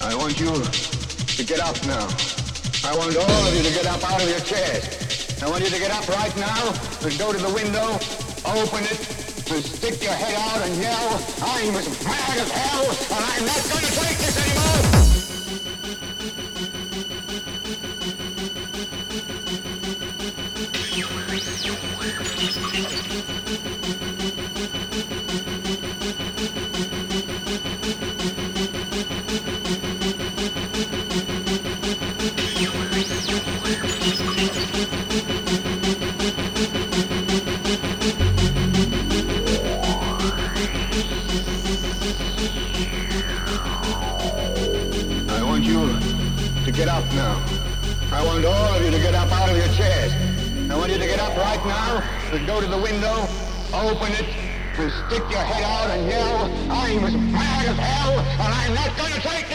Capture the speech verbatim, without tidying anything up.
I want you to get up now. I want all of you to get up out of your chairs. I want you to get up right now and go to the window, open it, and stick your head out and yell, I'm as mad as hell, and I'm not going to take this anymore! Get up now. I want all of you to get up out of your chairs. I want you to get up right now and go to the window, open it, and stick your head out and yell, I'm as mad as hell, and I'm not going to take